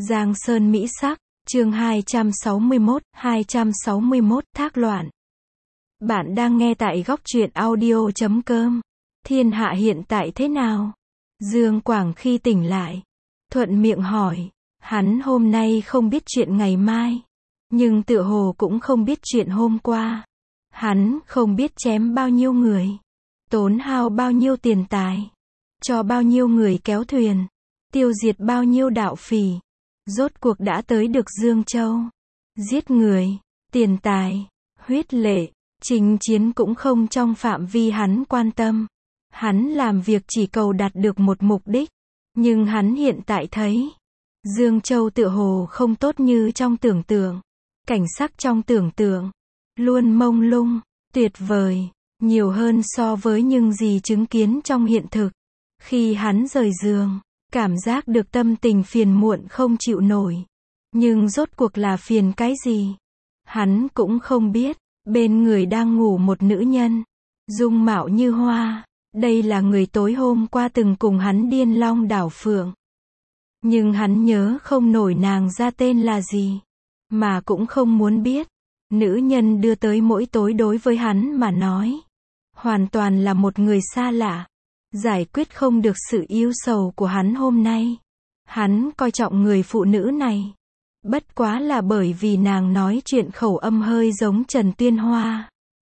Giang Sơn Mỹ Sắc, chương 261, thác loạn. Bạn đang nghe tại góc truyện audio.com. Thiên hạ hiện tại thế nào? Dương Quảng khi tỉnh lại, thuận miệng hỏi. Hắn hôm nay không biết chuyện ngày mai, nhưng tựa hồ cũng không biết chuyện hôm qua. Hắn không biết chém bao nhiêu người, tốn hao bao nhiêu tiền tài, cho bao nhiêu người kéo thuyền, tiêu diệt bao nhiêu đạo phỉ. Rốt cuộc đã tới được Dương Châu. Giết người, tiền tài, huyết lệ, chinh chiến cũng không trong phạm vi hắn quan tâm. Hắn làm việc chỉ cầu đạt được một mục đích. Nhưng hắn hiện tại thấy, Dương Châu tựa hồ không tốt như trong tưởng tượng. Cảnh sắc trong tưởng tượng, luôn mông lung, tuyệt vời, nhiều hơn so với những gì chứng kiến trong hiện thực. Khi hắn rời giường, cảm giác được tâm tình phiền muộn không chịu nổi. Nhưng rốt cuộc là phiền cái gì? Hắn cũng không biết. Bên người đang ngủ một nữ nhân, dung mạo như hoa. Đây là người tối hôm qua từng cùng hắn điên long đảo phượng. Nhưng hắn nhớ không nổi nàng ra tên là gì, mà cũng không muốn biết. Nữ nhân đưa tới mỗi tối đối với hắn mà nói, hoàn toàn là một người xa lạ. Giải quyết không được sự yêu sầu của hắn hôm nay. Hắn coi trọng người phụ nữ này, bất quá là bởi vì nàng nói chuyện khẩu âm hơi giống Trần Tuyên Hoa.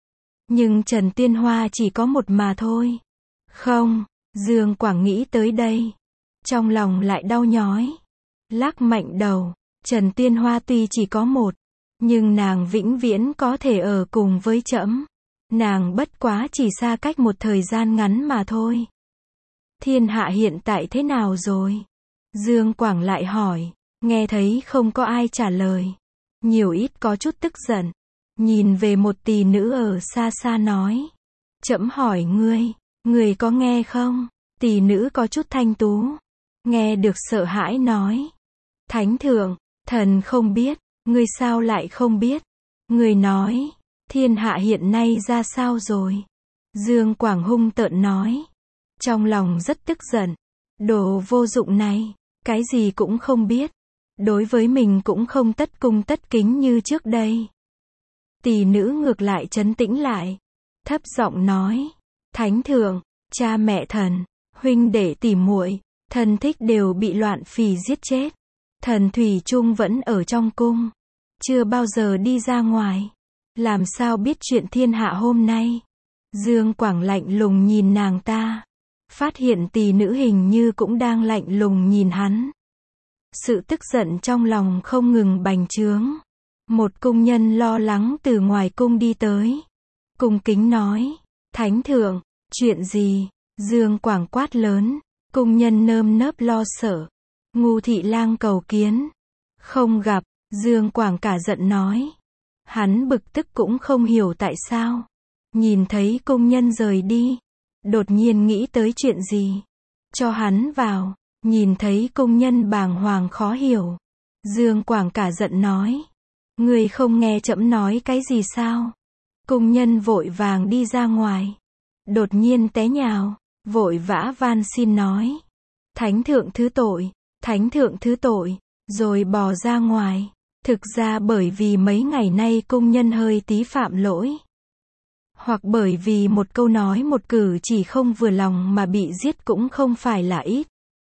Nhưng Trần Tuyên Hoa chỉ có một mà thôi. Không, Dương Quảng nghĩ tới đây, trong lòng lại đau nhói. Lắc mạnh đầu, Trần Tuyên Hoa tuy chỉ có một, nhưng nàng vĩnh viễn có thể ở cùng với trẫm. Nàng bất quá chỉ xa cách một thời gian ngắn mà thôi. Thiên hạ hiện tại thế nào rồi? Dương Quảng lại hỏi. Nghe thấy không có ai trả lời, nhiều ít có chút tức giận. Nhìn về một tỷ nữ ở xa xa nói. Trẫm hỏi ngươi có nghe không? Tỷ nữ có chút thanh tú, nghe được sợ hãi nói. Thánh thượng, thần không biết. Ngươi sao lại không biết? Ngươi nói, thiên hạ hiện nay ra sao rồi? Dương Quảng hung tợn nói. Trong lòng rất tức giận. Đồ vô dụng này, cái gì cũng không biết. Đối với mình cũng không tất cung tất kính như trước đây. Tỷ nữ ngược lại trấn tĩnh lại, thấp giọng nói. Thánh thượng, cha mẹ thần, huynh đệ tỷ muội, thân thích đều bị loạn phỉ giết chết. Thần thủy chung vẫn ở trong cung, chưa bao giờ đi ra ngoài. Làm sao biết chuyện thiên hạ hôm nay? Dương Quảng lạnh lùng nhìn nàng ta, phát hiện tỷ nữ hình như cũng đang lạnh lùng nhìn hắn. Sự tức giận trong lòng không ngừng bành trướng. Một cung nhân lo lắng từ ngoài cung đi tới, cung kính nói. Thánh thượng, chuyện gì? Dương Quảng quát lớn. Cung nhân nơm nớp lo sợ. Ngu thị lang cầu kiến. Không gặp. Dương Quảng cả giận nói. Hắn bực tức cũng không hiểu tại sao. Nhìn thấy cung nhân rời đi, đột nhiên nghĩ tới chuyện gì. Cho hắn vào. Nhìn thấy cung nhân bàng hoàng khó hiểu, Dương Quảng cả giận nói. Ngươi không nghe trẫm nói cái gì sao? Cung nhân vội vàng đi ra ngoài, đột nhiên té nhào, vội vã van xin nói. Thánh thượng thứ tội, thánh thượng thứ tội, rồi bò ra ngoài. Thực ra bởi vì mấy ngày nay cung nhân hơi tí phạm lỗi, hoặc bởi vì một câu nói một cử chỉ không vừa lòng mà bị giết cũng không phải là ít.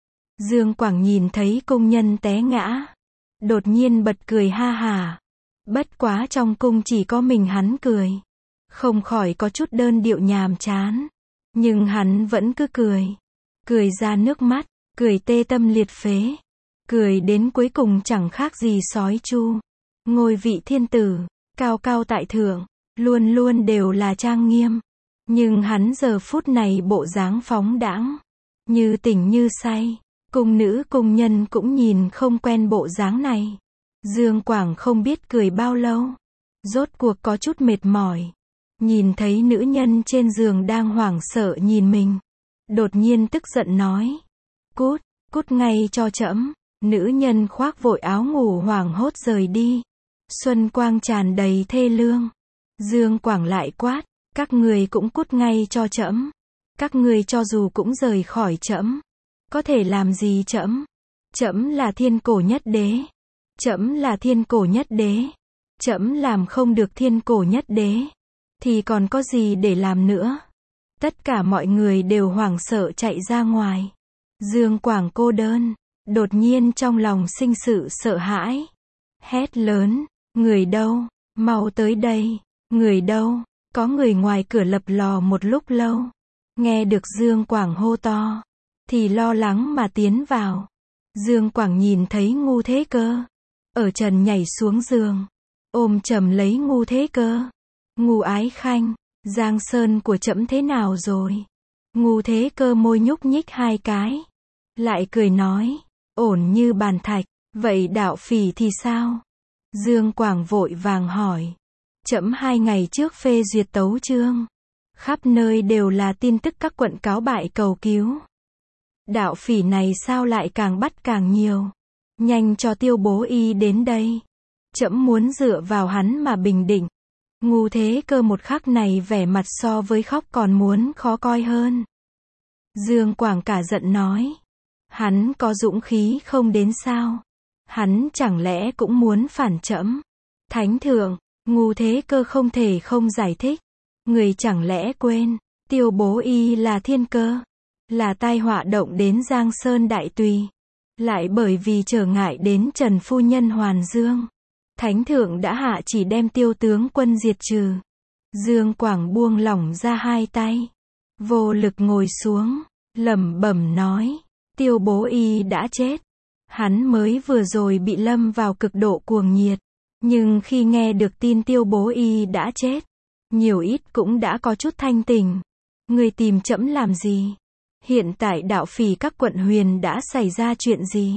Dương Quảng nhìn thấy cung nhân té ngã, đột nhiên bật cười ha hả. Bất quá trong cung chỉ có mình hắn cười, không khỏi có chút đơn điệu nhàm chán. Nhưng hắn vẫn cứ cười ra nước mắt, cười tê tâm liệt phế, cười đến cuối cùng chẳng khác gì sói chu. Ngôi vị thiên tử, cao cao tại thượng, luôn luôn đều là trang nghiêm. Nhưng hắn giờ phút này bộ dáng phóng đãng, như tỉnh như say. Cung nữ cung nhân cũng nhìn không quen bộ dáng này. Dương Quảng không biết cười bao lâu, rốt cuộc có chút mệt mỏi. Nhìn thấy nữ nhân trên giường đang hoảng sợ nhìn mình, đột nhiên tức giận nói. Cút ngay cho trẫm. Nữ nhân khoác vội áo ngủ hoảng hốt rời đi. Xuân quang tràn đầy thê lương. Dương Quảng lại quát. Các người cũng cút ngay cho trẫm. Các người cho dù cũng rời khỏi trẫm, có thể làm gì trẫm? Trẫm là thiên cổ nhất đế. Trẫm là thiên cổ nhất đế. Trẫm làm không được thiên cổ nhất đế, thì còn có gì để làm nữa? Tất cả mọi người đều hoảng sợ chạy ra ngoài. Dương Quảng cô đơn, đột nhiên trong lòng sinh sự sợ hãi. Hét lớn, người đâu? Mau tới đây, người đâu? Có người ngoài cửa lập lò một lúc lâu. Nghe được Dương Quảng hô to, thì lo lắng mà tiến vào. Dương Quảng nhìn thấy Ngu Thế Cơ, ở trần nhảy xuống giường, ôm chầm lấy Ngu Thế Cơ. Ngu Ái Khanh, Giang Sơn của trẫm thế nào rồi? Ngu Thế Cơ môi nhúc nhích hai cái, lại cười nói, ổn như bàn thạch. Vậy Đạo Phỉ thì sao? Dương Quảng vội vàng hỏi. Trẫm 2 ngày trước phê duyệt tấu chương, khắp nơi đều là tin tức các quận cáo bại cầu cứu. Đạo Phỉ này sao lại càng bắt càng nhiều? Nhanh cho Tiêu Bố Y đến đây. Trẫm muốn dựa vào hắn mà bình định. Ngu Thế Cơ một khắc này vẻ mặt so với khóc còn muốn khó coi hơn. Dương Quảng cả giận nói. Hắn có dũng khí không đến sao? Hắn chẳng lẽ cũng muốn phản trẫm? Thánh thượng, Ngu Thế Cơ không thể không giải thích. Người chẳng lẽ quên, Tiêu Bố Y là thiên cơ, là tai họa động đến Giang Sơn Đại Tùy, lại bởi vì trở ngại đến Trần phu nhân Hoàn Dương, Thánh thượng đã hạ chỉ đem Tiêu tướng quân diệt trừ. Dương Quảng buông lỏng ra hai tay, vô lực ngồi xuống, lẩm bẩm nói, Tiêu Bố Y đã chết. Hắn mới vừa rồi bị lâm vào cực độ cuồng nhiệt, nhưng khi nghe được tin Tiêu Bố Y đã chết, nhiều ít cũng đã có chút thanh tỉnh. Người tìm trẫm làm gì? Hiện tại Đạo Phỉ các quận huyền đã xảy ra chuyện gì?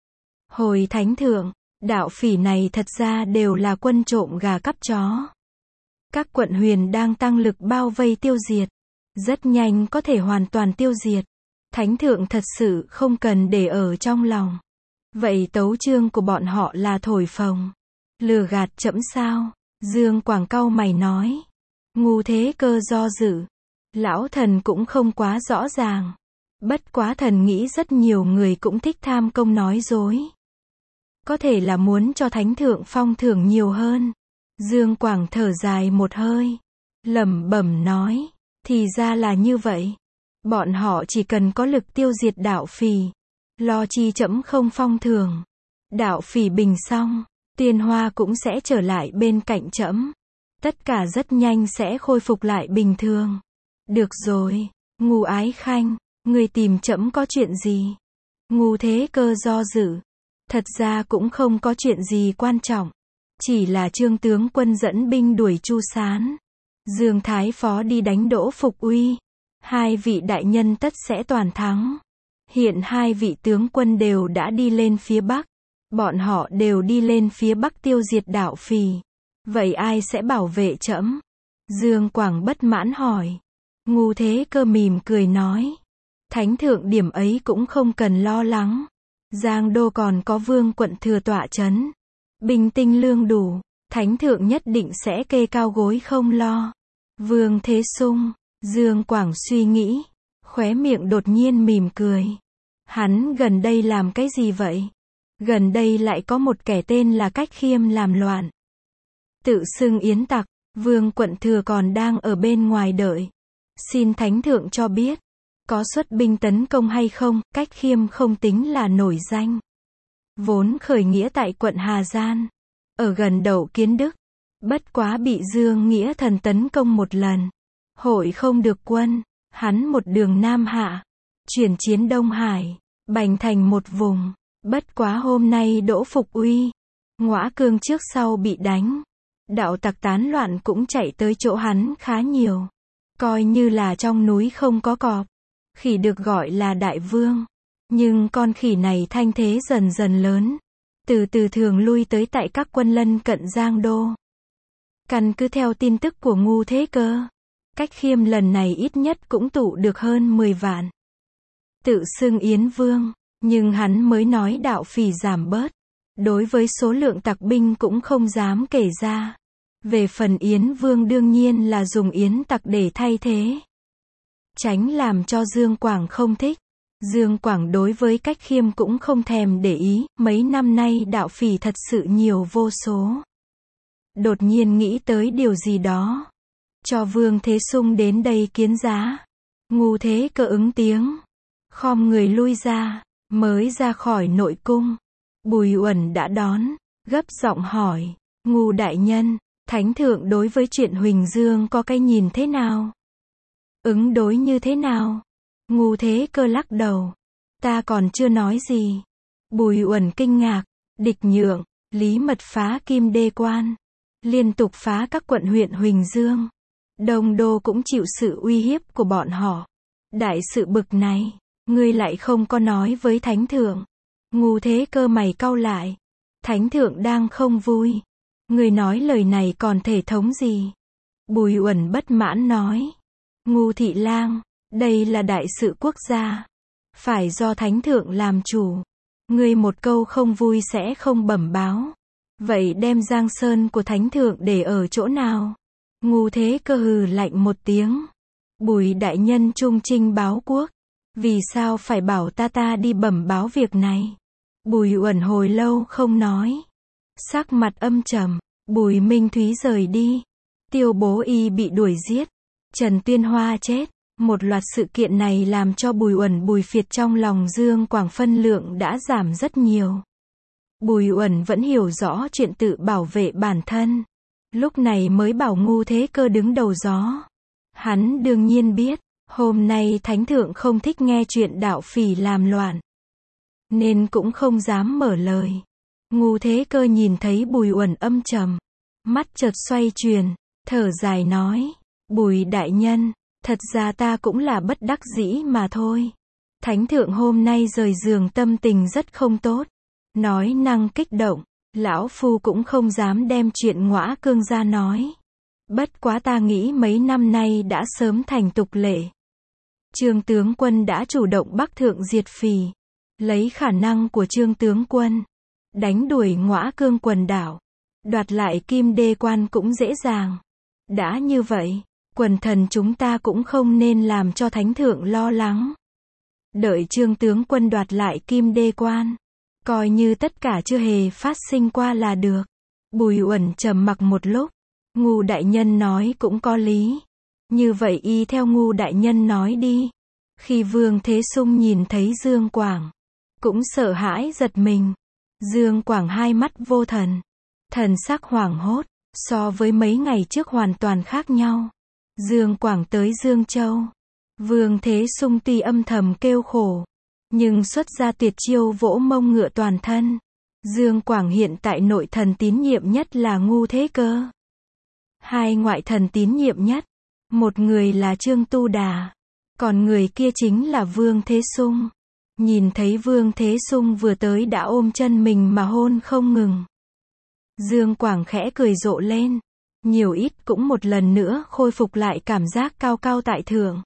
Hồi Thánh thượng, Đạo Phỉ này thật ra đều là quân trộm gà cắp chó. Các quận huyền đang tăng lực bao vây tiêu diệt, rất nhanh có thể hoàn toàn tiêu diệt. Thánh thượng thật sự không cần để ở trong lòng. Vậy tấu chương của bọn họ là thổi phồng, lừa gạt trẫm sao? Dương Quảng cau mày nói. Ngu Thế Cơ do dự. Lão thần cũng không quá rõ ràng. Bất quá thần nghĩ rất nhiều người cũng thích tham công nói dối. Có thể là muốn cho Thánh thượng phong thưởng nhiều hơn. Dương Quảng thở dài một hơi, lẩm bẩm nói, thì ra là như vậy. Bọn họ chỉ cần có lực tiêu diệt Đạo Phỉ, lo chi trẫm không phong thưởng. Đạo Phỉ bình xong, Tiên Hoa cũng sẽ trở lại bên cạnh trẫm. Tất cả rất nhanh sẽ khôi phục lại bình thường. Được rồi, Ngu Ái Khanh, người tìm trẫm có chuyện gì? Ngu Thế Cơ do dự. Thật ra cũng không có chuyện gì quan trọng. Chỉ là Trương tướng quân dẫn binh đuổi Chu Sán, Dương Thái phó đi đánh Đỗ Phục Uy. 2 vị đại nhân tất sẽ toàn thắng. Hiện 2 vị tướng quân đều đã đi lên phía Bắc. Bọn họ đều đi lên phía Bắc tiêu diệt Đạo Phỉ. Vậy ai sẽ bảo vệ trẫm? Dương Quảng bất mãn hỏi. Ngu Thế Cơ mỉm cười nói. Thánh thượng điểm ấy cũng không cần lo lắng. Giang Đô còn có Vương quận thừa tọa trấn. Binh tinh lương đủ. Thánh thượng nhất định sẽ kê cao gối không lo. Vương Thế Sung. Dương Quảng suy nghĩ. Khóe miệng đột nhiên mỉm cười. Hắn gần đây làm cái gì vậy? Gần đây lại có một kẻ tên là Cách Khiêm làm loạn. Tự xưng yến tặc. Vương quận thừa còn đang ở bên ngoài đợi. Xin Thánh thượng cho biết, có xuất binh tấn công hay không? Cách Khiêm không tính là nổi danh. Vốn khởi nghĩa tại quận Hà Giang, ở gần Đậu Kiến Đức. Bất quá bị Dương Nghĩa Thần tấn công một lần. Hội không được quân, hắn một đường Nam Hạ, chuyển chiến Đông Hải, bành thành một vùng. Bất quá hôm nay Đỗ Phục Uy, Ngõa Cương trước sau bị đánh. Đạo tặc tán loạn cũng chạy tới chỗ hắn khá nhiều. Coi như là trong núi không có cọp. Khỉ được gọi là đại vương. Nhưng con khỉ này thanh thế dần dần lớn. Từ từ thường lui tới tại các quân lân cận Giang Đô. Căn cứ theo tin tức của Ngu Thế Cơ, Cách Khiêm lần này ít nhất cũng tụ được hơn 10 vạn. Tự xưng Yến Vương, nhưng hắn mới nói Đạo Phỉ giảm bớt. Đối với số lượng tặc binh cũng không dám kể ra. Về phần Yến Vương đương nhiên là dùng yến tặc để thay thế. Tránh làm cho Dương Quảng không thích. Dương Quảng đối với Cách Khiêm cũng không thèm để ý, mấy năm nay đạo phỉ thật sự nhiều vô số. Đột nhiên nghĩ tới điều gì đó. Cho Vương Thế Sung đến đây kiến giá. Ngu Thế Cơ ứng tiếng. Khom người lui ra, mới ra khỏi nội cung. Bùi Uẩn đã đón, gấp giọng hỏi, Ngu đại nhân, Thánh thượng đối với chuyện Huỳnh Dương có cái nhìn thế nào? Ứng đối như thế nào? Ngu Thế Cơ lắc đầu. Ta còn chưa nói gì. Bùi Uẩn kinh ngạc, Địch Nhượng, Lý Mật phá Kim Đê Quan. Liên tục phá các quận huyện Huỳnh Dương. Đông Đô cũng chịu sự uy hiếp của bọn họ. Đại sự bực này, ngươi lại không có nói với Thánh thượng. Ngu Thế Cơ mày cau lại. Thánh thượng đang không vui. Ngươi nói lời này còn thể thống gì? Bùi Uẩn bất mãn nói. Ngu thị lang, đây là đại sự quốc gia. Phải do Thánh thượng làm chủ. Ngươi một câu không vui sẽ không bẩm báo. Vậy đem Giang Sơn của Thánh thượng để ở chỗ nào? Ngu Thế Cơ hừ lạnh một tiếng. Bùi đại nhân trung trinh báo quốc. Vì sao phải bảo ta đi bẩm báo việc này? Bùi Uẩn hồi lâu không nói. Sắc mặt âm trầm. Bùi Minh Thúy rời đi. Tiêu Bố Y bị đuổi giết. Trần Tuyên Hoa chết. Một loạt sự kiện này làm cho Bùi Uẩn Bùi Phiệt trong lòng Dương Quảng phân lượng đã giảm rất nhiều. Bùi Uẩn vẫn hiểu rõ chuyện tự bảo vệ bản thân. Lúc này mới bảo Ngu Thế Cơ đứng đầu gió. Hắn đương nhiên biết, hôm nay Thánh thượng không thích nghe chuyện đạo phỉ làm loạn. Nên cũng không dám mở lời. Ngu Thế Cơ nhìn thấy Bùi Uẩn âm trầm. Mắt chợt xoay chuyển, thở dài nói. Bùi đại nhân, thật ra ta cũng là bất đắc dĩ mà thôi. Thánh thượng hôm nay rời giường tâm tình rất không tốt. Nói năng kích động, lão phu cũng không dám đem chuyện Ngõa Cương ra nói. Bất quá ta nghĩ mấy năm nay đã sớm thành tục lệ. Trương tướng quân đã chủ động bắc thượng diệt phỉ. Lấy khả năng của Trương tướng quân, đánh đuổi Ngõa Cương quần đảo, đoạt lại Kim Đê Quan cũng dễ dàng. Đã như vậy, quần thần chúng ta cũng không nên làm cho Thánh thượng lo lắng. Đợi Trương tướng quân đoạt lại Kim Đê Quan, coi như tất cả chưa hề phát sinh qua là được. Bùi Uẩn trầm mặc một lúc. Ngu đại nhân nói cũng có lý. Như vậy y theo Ngu đại nhân nói đi. Khi Vương Thế Sung nhìn thấy Dương Quảng, cũng sợ hãi giật mình. Dương Quảng hai mắt vô thần. Thần sắc hoảng hốt, so với mấy ngày trước hoàn toàn khác nhau. Dương Quảng tới Dương Châu. Vương Thế Sung tuy âm thầm kêu khổ, nhưng xuất ra tuyệt chiêu vỗ mông ngựa toàn thân. Dương Quảng hiện tại nội thần tín nhiệm nhất là Ngu Thế Cơ. Hai ngoại thần tín nhiệm nhất. Một người là Trương Tu Đà. Còn người kia chính là Vương Thế Sung. Nhìn thấy Vương Thế Sung vừa tới đã ôm chân mình mà hôn không ngừng. Dương Quảng khẽ cười rộ lên. Nhiều ít cũng một lần nữa khôi phục lại cảm giác cao cao tại thượng.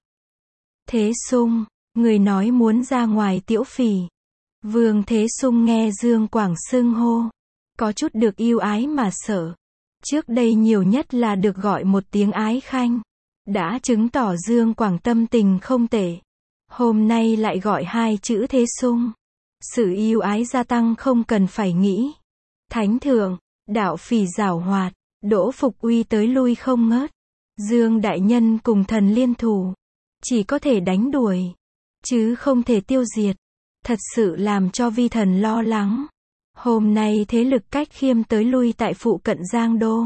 Thế Sung, người nói muốn ra ngoài tiễu phỉ. Vương Thế Sung nghe Dương Quảng xưng hô, có chút được yêu ái mà sợ. Trước đây nhiều nhất là được gọi một tiếng ái khanh, đã chứng tỏ Dương Quảng tâm tình không tệ. Hôm nay lại gọi hai chữ Thế Sung. Sự yêu ái gia tăng không cần phải nghĩ. Thánh thượng, đạo phỉ giảo hoạt, Đỗ Phục Uy tới lui không ngớt. Dương đại nhân cùng thần liên thủ, chỉ có thể đánh đuổi, chứ không thể tiêu diệt. Thật sự làm cho vi thần lo lắng. Hôm nay thế lực Cách Khiêm tới lui tại phụ cận Giang Đô.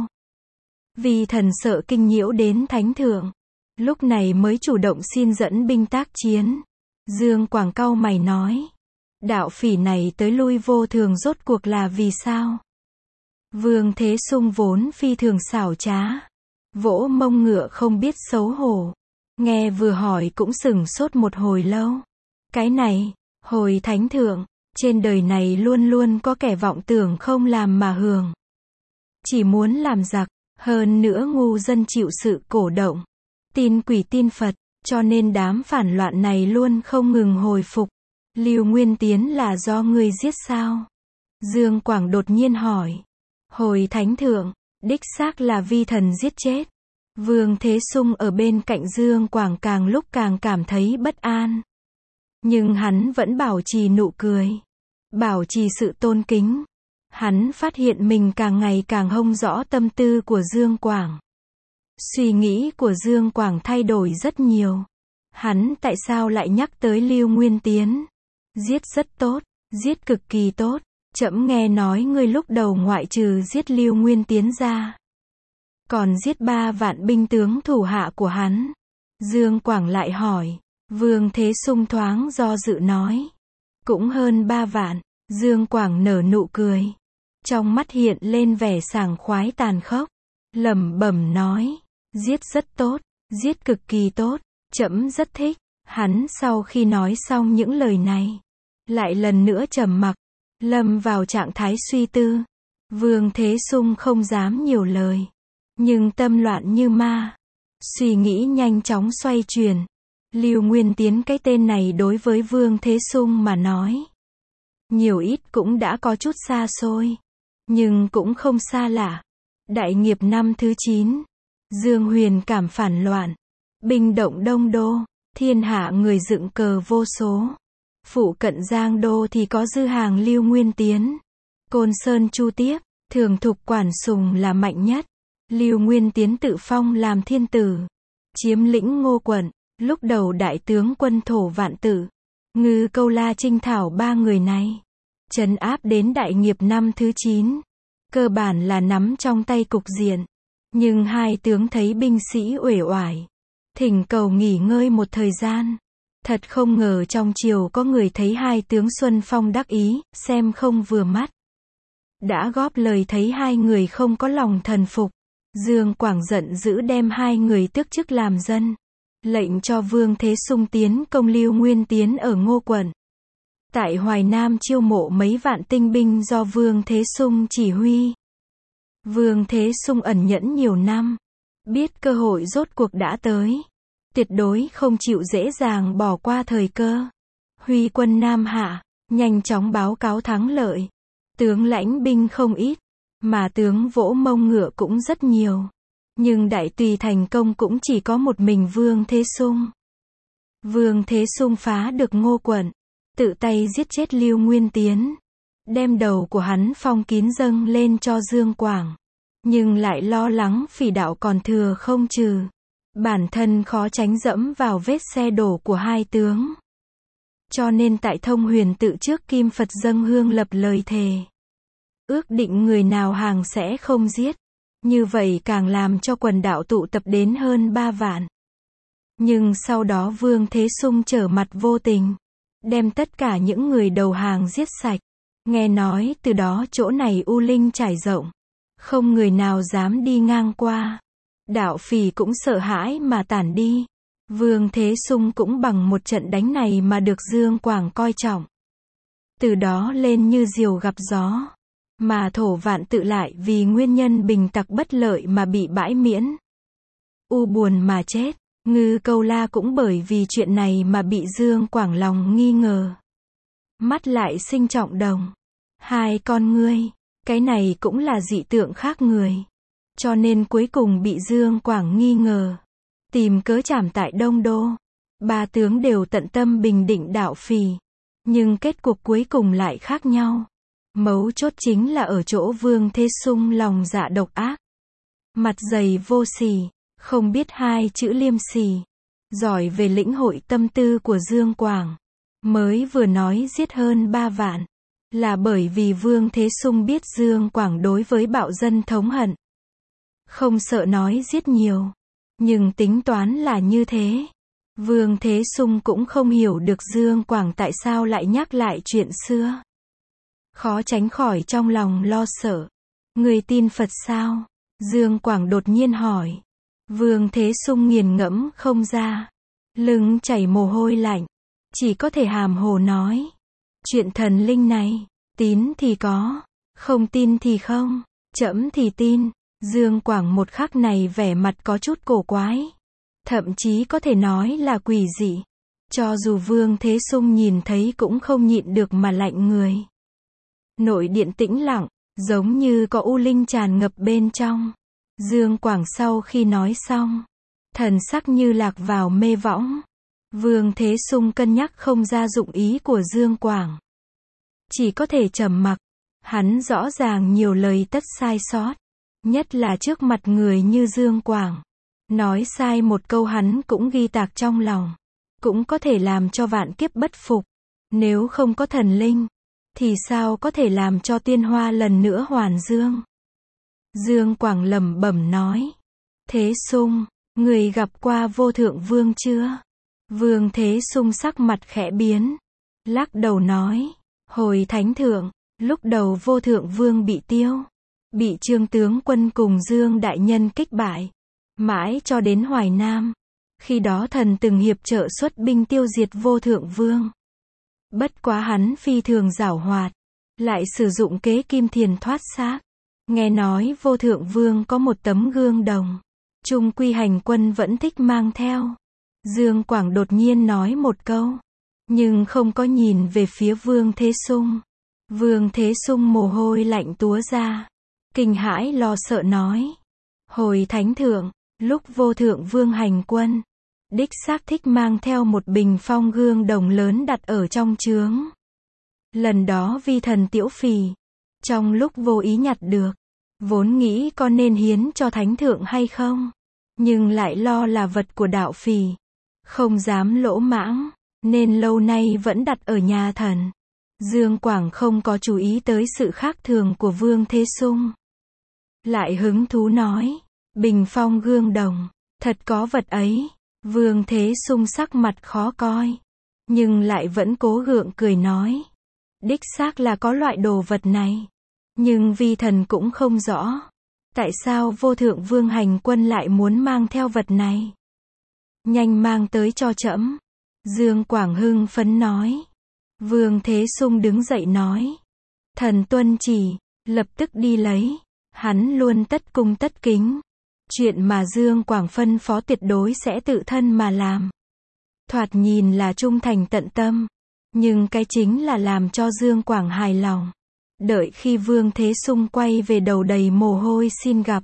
Vi thần sợ kinh nhiễu đến Thánh thượng. Lúc này mới chủ động xin dẫn binh tác chiến. Dương Quảng cau mày nói. Đạo phỉ này tới lui vô thường rốt cuộc là vì sao? Vương Thế Sung vốn phi thường xảo trá. Vỗ mông ngựa không biết xấu hổ. Nghe vừa hỏi cũng sửng sốt một hồi lâu. Cái này, hồi Thánh thượng, trên đời này luôn luôn có kẻ vọng tưởng không làm mà hưởng. Chỉ muốn làm giặc, hơn nữa ngu dân chịu sự cổ động. Tin quỷ tin Phật, cho nên đám phản loạn này luôn không ngừng hồi phục. Lưu Nguyên Tiến là do ngươi giết sao? Dương Quảng đột nhiên hỏi. Hồi Thánh thượng, đích xác là vi thần giết chết. Vương Thế Sung ở bên cạnh Dương Quảng càng lúc càng cảm thấy bất an. Nhưng hắn vẫn bảo trì nụ cười, bảo trì sự tôn kính. Hắn phát hiện mình càng ngày càng không rõ tâm tư của Dương Quảng. Suy nghĩ của Dương Quảng thay đổi rất nhiều. Hắn tại sao lại nhắc tới Lưu Nguyên Tiến? Giết rất tốt, giết cực kỳ tốt. Trẫm nghe nói ngươi lúc đầu ngoại trừ giết Lưu Nguyên Tiến ra, còn giết 3 vạn binh tướng thủ hạ của hắn. Dương Quảng lại hỏi. Vương Thế Sung thoáng do dự nói. Cũng hơn 3 vạn. Dương Quảng nở nụ cười. Trong mắt hiện lên vẻ sảng khoái tàn khốc. Lẩm bẩm nói. Giết rất tốt, giết cực kỳ tốt, trẫm rất thích. Hắn sau khi nói xong những lời này, lại lần nữa trầm mặc, lâm vào trạng thái suy tư. Vương Thế Sung không dám nhiều lời, nhưng tâm loạn như ma. Suy nghĩ nhanh chóng xoay chuyển. Lưu Nguyên Tiến cái tên này đối với Vương Thế Sung mà nói, nhiều ít cũng đã có chút xa xôi, nhưng cũng không xa lạ. Đại nghiệp năm thứ 9, Dương Huyền cảm phản loạn, binh động Đông Đô, thiên hạ người dựng cờ vô số. Phụ cận Giang Đô thì có dư hàng Lưu Nguyên Tiến, Côn Sơn Chu Tiếp, Thường Thục Quản Sùng là mạnh nhất. Lưu Nguyên Tiến tự phong làm thiên tử, chiếm lĩnh Ngô quận. Lúc đầu đại tướng quân Thổ Vạn Tự, Ngư Câu La Trinh Thảo 3 người này, trấn áp đến đại nghiệp năm thứ 9. Cơ bản là nắm trong tay cục diện. Nhưng hai tướng thấy binh sĩ uể oải, thỉnh cầu nghỉ ngơi một thời gian. Thật không ngờ trong triều có người thấy hai tướng Xuân Phong đắc ý, xem không vừa mắt. Đã góp lời thấy hai người không có lòng thần phục. Dương Quảng giận dữ đem hai người tước chức làm dân. Lệnh cho Vương Thế Sung tiến công Lưu Nguyên Tiến ở Ngô quận. Tại Hoài Nam chiêu mộ mấy vạn tinh binh do Vương Thế Sung chỉ huy. Vương Thế Sung ẩn nhẫn nhiều năm, biết cơ hội rốt cuộc đã tới, tuyệt đối không chịu dễ dàng bỏ qua thời cơ. Huy quân Nam Hạ, nhanh chóng báo cáo thắng lợi. Tướng lãnh binh không ít, mà tướng vỗ mông ngựa cũng rất nhiều. Nhưng đại tùy thành công cũng chỉ có một mình Vương Thế Sung. Vương Thế Sung phá được Ngô quận, tự tay giết chết Lưu Nguyên Tiến, đem đầu của hắn phong kín dâng lên cho Dương Quảng. Nhưng lại lo lắng phỉ đạo còn thừa không trừ, bản thân khó tránh dẫm vào vết xe đổ của hai tướng. Cho nên tại Thông Huyền tự trước Kim Phật dâng hương lập lời thề, ước định người nào hàng sẽ không giết. Như vậy càng làm cho quần đạo tụ tập đến hơn 3 vạn. Nhưng sau đó Vương Thế Sung trở mặt vô tình, đem tất cả những người đầu hàng giết sạch. Nghe nói từ đó chỗ này u linh trải rộng, không người nào dám đi ngang qua. Đạo phỉ cũng sợ hãi mà tản đi. Vương Thế Sung cũng bằng một trận đánh này mà được Dương Quảng coi trọng. Từ đó lên như diều gặp gió. Mà Thổ Vạn Tự lại vì nguyên nhân bình tặc bất lợi mà bị bãi miễn. U buồn mà chết. Ngư Câu La cũng bởi vì chuyện này mà bị Dương Quảng lòng nghi ngờ. Mắt lại sinh trọng đồng. Hai con ngươi, cái này cũng là dị tượng khác người. Cho nên cuối cùng bị Dương Quảng nghi ngờ. Tìm cớ trảm tại Đông Đô. Ba tướng đều tận tâm bình định đạo phỉ. Nhưng kết cục cuối cùng lại khác nhau. Mấu chốt chính là ở chỗ Vương Thế Sung lòng dạ độc ác. Mặt dày vô sỉ, không biết hai chữ liêm sỉ. Giỏi về lĩnh hội tâm tư của Dương Quảng. Mới vừa nói giết hơn 3 vạn. Là bởi vì Vương Thế Sung biết Dương Quảng đối với bạo dân thống hận. Không sợ nói giết nhiều. Nhưng tính toán là như thế. Vương Thế Sung cũng không hiểu được Dương Quảng tại sao lại nhắc lại chuyện xưa. Khó tránh khỏi trong lòng lo sợ. Người tin Phật sao? Dương Quảng đột nhiên hỏi. Vương Thế Sung nghiền ngẫm không ra. Lưng chảy mồ hôi lạnh. Chỉ có thể hàm hồ nói. Chuyện thần linh này, tín thì có, không tin thì không, trẫm thì tin. Dương Quảng một khắc này vẻ mặt có chút cổ quái. Thậm chí có thể nói là quỷ dị. Cho dù Vương Thế Sung nhìn thấy cũng không nhịn được mà lạnh người. Nội điện tĩnh lặng, giống như có u linh tràn ngập bên trong. Dương Quảng sau khi nói xong, thần sắc như lạc vào mê võng. Vương Thế Sung cân nhắc không ra dụng ý của Dương Quảng. Chỉ có thể trầm mặc. Hắn rõ ràng nhiều lời tất sai sót. Nhất là trước mặt người như Dương Quảng. Nói sai một câu hắn cũng ghi tạc trong lòng. Cũng có thể làm cho vạn kiếp bất phục. Nếu không có thần linh, thì sao có thể làm cho tiên hoa lần nữa hoàn dương. Dương Quảng lẩm bẩm nói. Thế Sung, người gặp qua Vô Thượng Vương chưa? Vương Thế Sung sắc mặt khẽ biến. Lắc đầu nói. Hồi Thánh Thượng, lúc đầu Vô Thượng Vương bị tiêu. Bị Trương tướng quân cùng Dương đại nhân kích bại. Mãi cho đến Hoài Nam. Khi đó thần từng hiệp trợ xuất binh tiêu diệt Vô Thượng Vương. Bất quá hắn phi thường giảo hoạt. Lại sử dụng kế kim thiền thoát xác. Nghe nói Vô Thượng Vương có một tấm gương đồng. Trung quy hành quân vẫn thích mang theo. Dương Quảng đột nhiên nói một câu. Nhưng không có nhìn về phía Vương Thế Sung. Vương Thế Sung mồ hôi lạnh túa ra. Kinh hãi lo sợ nói. Hồi Thánh Thượng, lúc Vô Thượng Vương hành quân, đích xác thích mang theo một bình phong gương đồng lớn đặt ở trong trướng. Lần đó vi thần Tiễu Phì, trong lúc vô ý nhặt được, vốn nghĩ có nên hiến cho Thánh Thượng hay không, nhưng lại lo là vật của đạo phì, không dám lỗ mãng, nên lâu nay vẫn đặt ở nhà thần. Dương Quảng không có chú ý tới sự khác thường của Vương Thế Sung. Lại hứng thú nói, bình phong gương đồng, thật có vật ấy. Vương Thế Sung sắc mặt khó coi, nhưng lại vẫn cố gượng cười nói. Đích xác là có loại đồ vật này, nhưng vi thần cũng không rõ. Tại sao Vô Thượng Vương hành quân lại muốn mang theo vật này? Nhanh mang tới cho trẫm. Dương Quảng hưng phấn nói. Vương Thế Sung đứng dậy nói. Thần tuân chỉ, lập tức đi lấy. Hắn luôn tất cung tất kính. Chuyện mà Dương Quảng phân phó tuyệt đối sẽ tự thân mà làm. Thoạt nhìn là trung thành tận tâm. Nhưng cái chính là làm cho Dương Quảng hài lòng. Đợi khi Vương Thế Sung quay về đầu đầy mồ hôi xin gặp.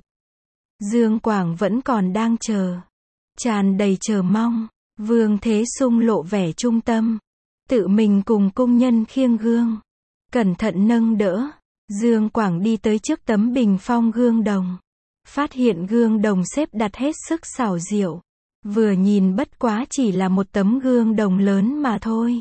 Dương Quảng vẫn còn đang chờ. Tràn đầy chờ mong. Vương Thế Sung lộ vẻ trung tâm. Tự mình cùng cung nhân khiêng gương. Cẩn thận nâng đỡ. Dương Quảng đi tới trước tấm bình phong gương đồng. Phát hiện gương đồng xếp đặt hết sức xảo diệu. Vừa nhìn bất quá chỉ là một tấm gương đồng lớn mà thôi.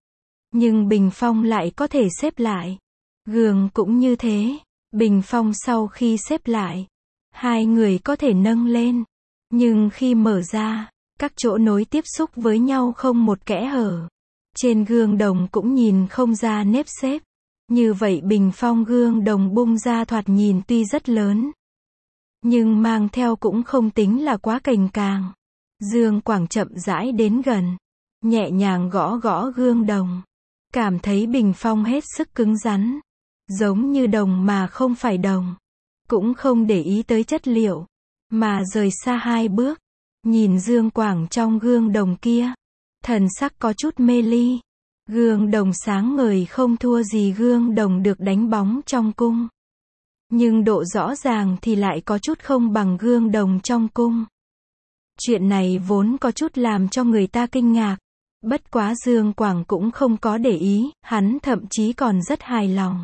Nhưng bình phong lại có thể xếp lại. Gương cũng như thế. Bình phong sau khi xếp lại, hai người có thể nâng lên. Nhưng khi mở ra, các chỗ nối tiếp xúc với nhau không một kẽ hở. Trên gương đồng cũng nhìn không ra nếp xếp. Như vậy bình phong gương đồng bung ra thoạt nhìn tuy rất lớn, nhưng mang theo cũng không tính là quá cành càng. Dương Quảng chậm rãi đến gần, nhẹ nhàng gõ gõ gương đồng. Cảm thấy bình phong hết sức cứng rắn, giống như đồng mà không phải đồng. Cũng không để ý tới chất liệu, mà rời xa hai bước. Nhìn Dương Quảng trong gương đồng kia, thần sắc có chút mê ly. Gương đồng sáng ngời không thua gì gương đồng được đánh bóng trong cung. Nhưng độ rõ ràng thì lại có chút không bằng gương đồng trong cung. Chuyện này vốn có chút làm cho người ta kinh ngạc. Bất quá Dương Quảng cũng không có để ý, hắn thậm chí còn rất hài lòng.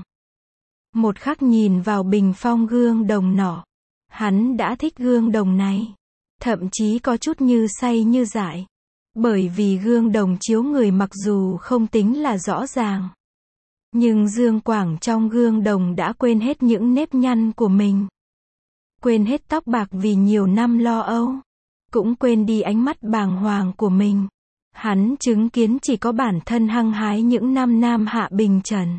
Một khắc nhìn vào bình phong gương đồng nọ, hắn đã thích gương đồng này. Thậm chí có chút như say như dại. Bởi vì gương đồng chiếu người mặc dù không tính là rõ ràng. Nhưng Dương Quảng trong gương đồng đã quên hết những nếp nhăn của mình. Quên hết tóc bạc vì nhiều năm lo âu. Cũng quên đi ánh mắt bàng hoàng của mình. Hắn chứng kiến chỉ có bản thân hăng hái những năm Nam Hạ Bình Trần.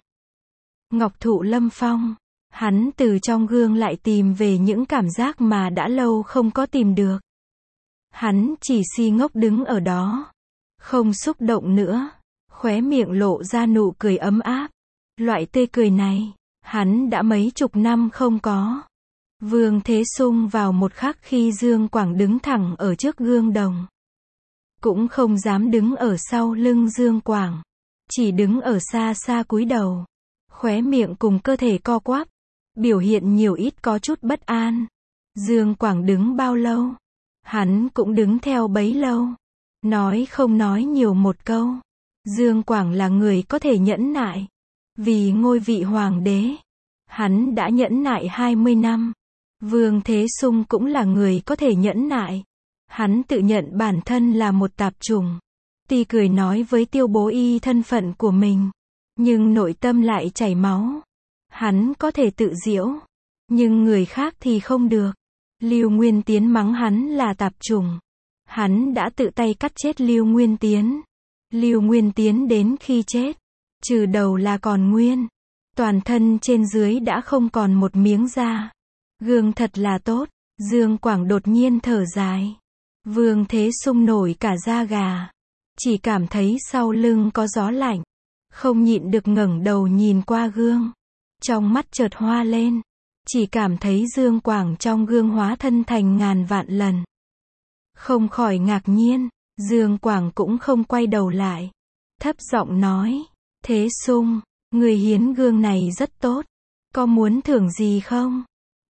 Ngọc Thụ Lâm Phong. Hắn từ trong gương lại tìm về những cảm giác mà đã lâu không có tìm được. Hắn chỉ si ngốc đứng ở đó. Không xúc động nữa. Khóe miệng lộ ra nụ cười ấm áp. Loại tươi cười này, hắn đã mấy chục năm không có. Vương Thế Sung vào một khắc khi Dương Quảng đứng thẳng ở trước gương đồng. Cũng không dám đứng ở sau lưng Dương Quảng. Chỉ đứng ở xa xa cúi đầu. Khóe miệng cùng cơ thể co quắp. Biểu hiện nhiều ít có chút bất an. Dương Quảng đứng bao lâu? Hắn cũng đứng theo bấy lâu. Nói không nói nhiều một câu. Dương Quảng là người có thể nhẫn nại. Vì ngôi vị hoàng đế, hắn đã nhẫn nại 20 năm. Vương Thế Sung cũng là người có thể nhẫn nại. Hắn tự nhận bản thân là một tạp chủng. Tuy cười nói với Tiêu Bố Y thân phận của mình, nhưng nội tâm lại chảy máu. Hắn có thể tự giễu, nhưng người khác thì không được. Lưu Nguyên Tiến mắng hắn là tạp chủng. Hắn đã tự tay cắt chết Lưu Nguyên Tiến. Lưu Nguyên Tiến đến khi chết, trừ đầu là còn nguyên. Toàn thân trên dưới đã không còn một miếng da. Gương thật là tốt. Dương Quảng đột nhiên thở dài. Vương Thế Sung nổi cả da gà. Chỉ cảm thấy sau lưng có gió lạnh. Không nhịn được ngẩng đầu nhìn qua gương. Trong mắt chợt hoa lên. Chỉ cảm thấy Dương Quảng trong gương hóa thân thành ngàn vạn lần. Không khỏi ngạc nhiên. Dương Quảng cũng không quay đầu lại. Thấp giọng nói. Thế Sung, người hiến gương này rất tốt. Có muốn thưởng gì không?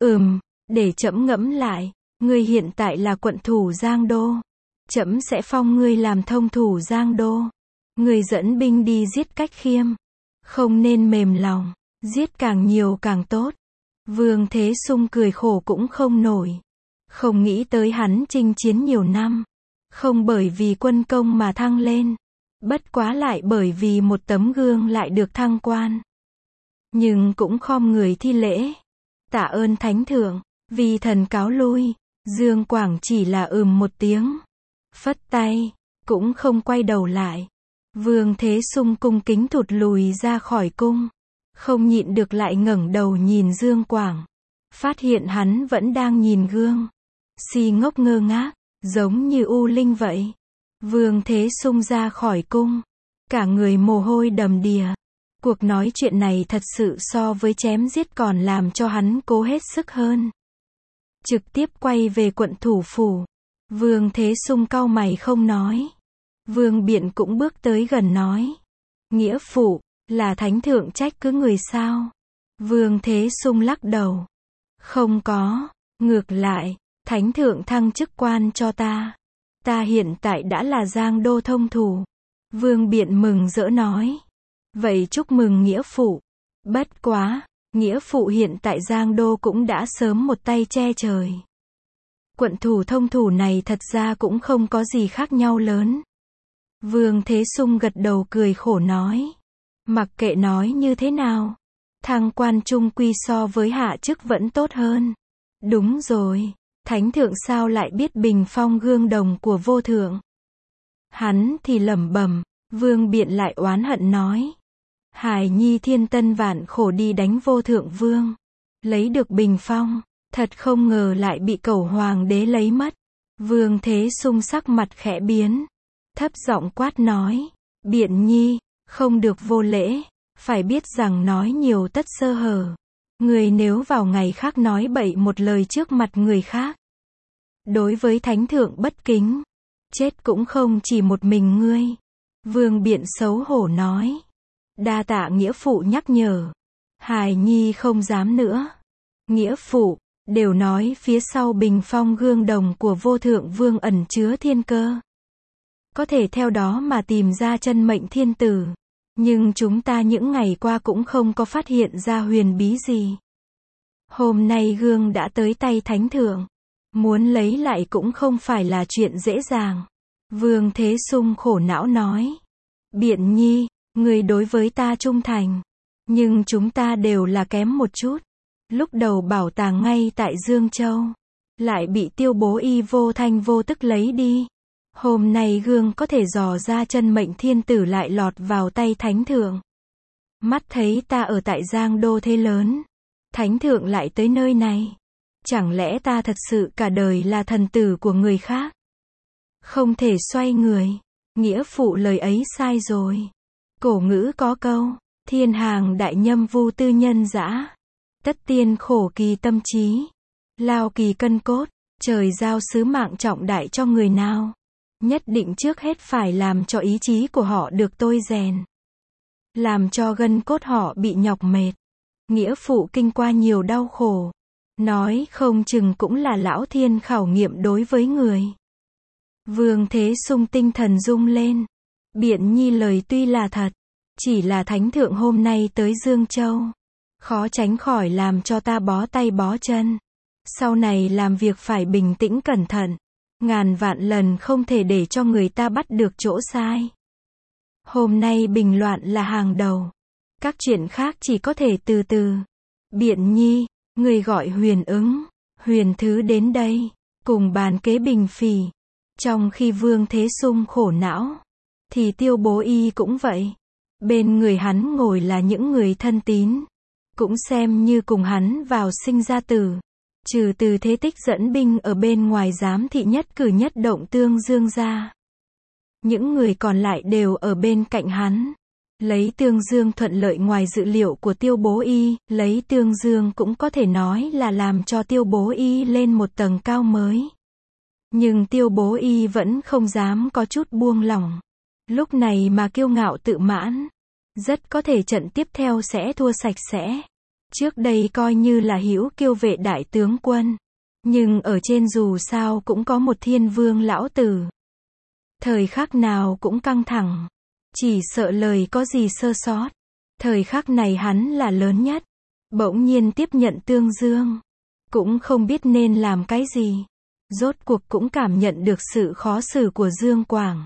Để trẫm ngẫm lại. Ngươi hiện tại là quận thủ Giang Đô. Trẫm sẽ phong ngươi làm thông thủ Giang Đô. Ngươi dẫn binh đi giết Cách Khiêm. Không nên mềm lòng. Giết càng nhiều càng tốt. Vương Thế Sung cười khổ cũng không nổi. Không nghĩ tới hắn chinh chiến nhiều năm. Không bởi vì quân công mà thăng lên. Bất quá lại bởi vì một tấm gương lại được thăng quan. Nhưng cũng khom người thi lễ. Tạ ơn thánh thượng. Vì thần cáo lui. Dương Quảng chỉ là một tiếng. Phất tay. Cũng không quay đầu lại. Vương Thế Sung cung kính thụt lùi ra khỏi cung. Không nhịn được lại ngẩng đầu nhìn Dương Quảng. Phát hiện hắn vẫn đang nhìn gương. Si ngốc ngơ ngác. Giống như U Linh vậy. Vương Thế Sung ra khỏi cung. Cả người mồ hôi đầm đìa. Cuộc nói chuyện này thật sự so với chém giết còn làm cho hắn cố hết sức hơn. Trực tiếp quay về quận thủ phủ. Vương Thế Sung cau mày không nói. Vương Biện cũng bước tới gần nói. Nghĩa phụ, là thánh thượng trách cứ người sao? Vương Thế Sung lắc đầu. Không có, ngược lại, thánh thượng thăng chức quan cho ta. Ta hiện tại đã là Giang Đô thông thủ. Vương Biện mừng rỡ nói. Vậy chúc mừng nghĩa phụ. Bất quá, nghĩa phụ hiện tại Giang Đô cũng đã sớm một tay che trời. Quận thủ thông thủ này thật ra cũng không có gì khác nhau lớn. Vương Thế Sung gật đầu cười khổ nói. Mặc kệ nói như thế nào, thăng quan trung quy so với hạ chức vẫn tốt hơn. Đúng rồi, thánh thượng sao lại biết bình phong gương đồng của vô thượng? Hắn thì lẩm bẩm. Vương Biện lại oán hận nói. Hài nhi thiên tân vạn khổ đi đánh vô thượng vương. Lấy được bình phong. Thật không ngờ lại bị cẩu hoàng đế lấy mất. Vương Thế Sung sắc mặt khẽ biến. Thấp giọng quát nói. Biện nhi, không được vô lễ. Phải biết rằng nói nhiều tất sơ hở. Người nếu vào ngày khác nói bậy một lời trước mặt người khác. Đối với thánh thượng bất kính. Chết cũng không chỉ một mình ngươi. Vương Biện xấu hổ nói. Đa tạ nghĩa phụ nhắc nhở. Hài nhi không dám nữa. Nghĩa phụ, đều nói phía sau bình phong gương đồng của vô thượng vương ẩn chứa thiên cơ. Có thể theo đó mà tìm ra chân mệnh thiên tử. Nhưng chúng ta những ngày qua cũng không có phát hiện ra huyền bí gì. Hôm nay gương đã tới tay thánh thượng. Muốn lấy lại cũng không phải là chuyện dễ dàng. Vương Thế Sung khổ não nói. Biện nhi, người đối với ta trung thành. Nhưng chúng ta đều là kém một chút. Lúc đầu bảo tàng ngay tại Dương Châu. Lại bị Tiêu Bố Y vô thanh vô tức lấy đi. Hôm nay gương có thể dò ra chân mệnh thiên tử lại lọt vào tay thánh thượng. Mắt thấy ta ở tại Giang Đô thế lớn. Thánh thượng lại tới nơi này. Chẳng lẽ ta thật sự cả đời là thần tử của người khác? Không thể xoay người. Nghĩa phụ lời ấy sai rồi. Cổ ngữ có câu. Thiên hàng đại nhâm vu tư nhân dã. Tất tiên khổ kỳ tâm trí. Lao kỳ cân cốt. Trời giao sứ mạng trọng đại cho người nào. Nhất định trước hết phải làm cho ý chí của họ được tôi rèn. Làm cho gân cốt họ bị nhọc mệt. Nghĩa phụ kinh qua nhiều đau khổ. Nói không chừng cũng là lão thiên khảo nghiệm đối với người. Vương Thế Sung tinh thần rung lên. Biện nhi lời tuy là thật, chỉ là thánh thượng hôm nay tới Dương Châu, khó tránh khỏi làm cho ta bó tay bó chân. Sau này làm việc phải bình tĩnh cẩn thận, ngàn vạn lần không thể để cho người ta bắt được chỗ sai. Hôm nay bình loạn là hàng đầu, các chuyện khác chỉ có thể từ từ. Biện nhi, người gọi Huyền Ứng, Huyền Thứ đến đây, cùng bàn kế bình phỉ. Trong khi Vương Thế Sung khổ não, thì Tiêu Bố Y cũng vậy. Bên người hắn ngồi là những người thân tín, cũng xem như cùng hắn vào sinh ra tử. Trừ Từ Thế Tích dẫn binh ở bên ngoài giám thị nhất cử nhất động Tương Dương ra, những người còn lại đều ở bên cạnh hắn. Lấy Tương Dương thuận lợi ngoài dự liệu của Tiêu Bố Y, lấy Tương Dương cũng có thể nói là làm cho Tiêu Bố Y lên một tầng cao mới. Nhưng Tiêu Bố Y vẫn không dám có chút buông lỏng. Lúc này mà kiêu ngạo tự mãn, rất có thể trận tiếp theo sẽ thua sạch sẽ. Trước đây coi như là hữu kiêu vệ đại tướng quân, nhưng ở trên dù sao cũng có một Thiên Vương lão tử. Thời khắc nào cũng căng thẳng, chỉ sợ lời có gì sơ sót. Thời khắc này hắn là lớn nhất, bỗng nhiên tiếp nhận Tương Dương, cũng không biết nên làm cái gì. Rốt cuộc cũng cảm nhận được sự khó xử của Dương Quảng.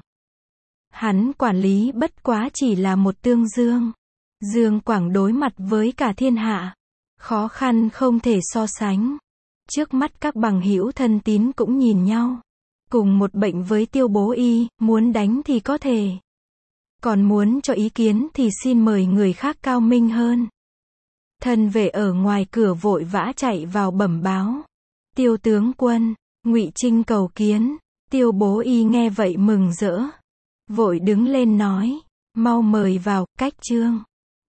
Hắn quản lý bất quá chỉ là một Tương Dương. Dương Quảng đối mặt với cả thiên hạ, khó khăn không thể so sánh. Trước mắt các bằng hữu thân tín cũng nhìn nhau. Cùng một bệnh với Tiêu Bố Y, muốn đánh thì có thể. Còn muốn cho ý kiến thì xin mời người khác cao minh hơn. Thân vệ ở ngoài cửa vội vã chạy vào bẩm báo. Tiêu tướng quân, Ngụy Trinh cầu kiến. Tiêu Bố Y nghe vậy mừng rỡ, vội đứng lên nói, mau mời vào. Cách Trương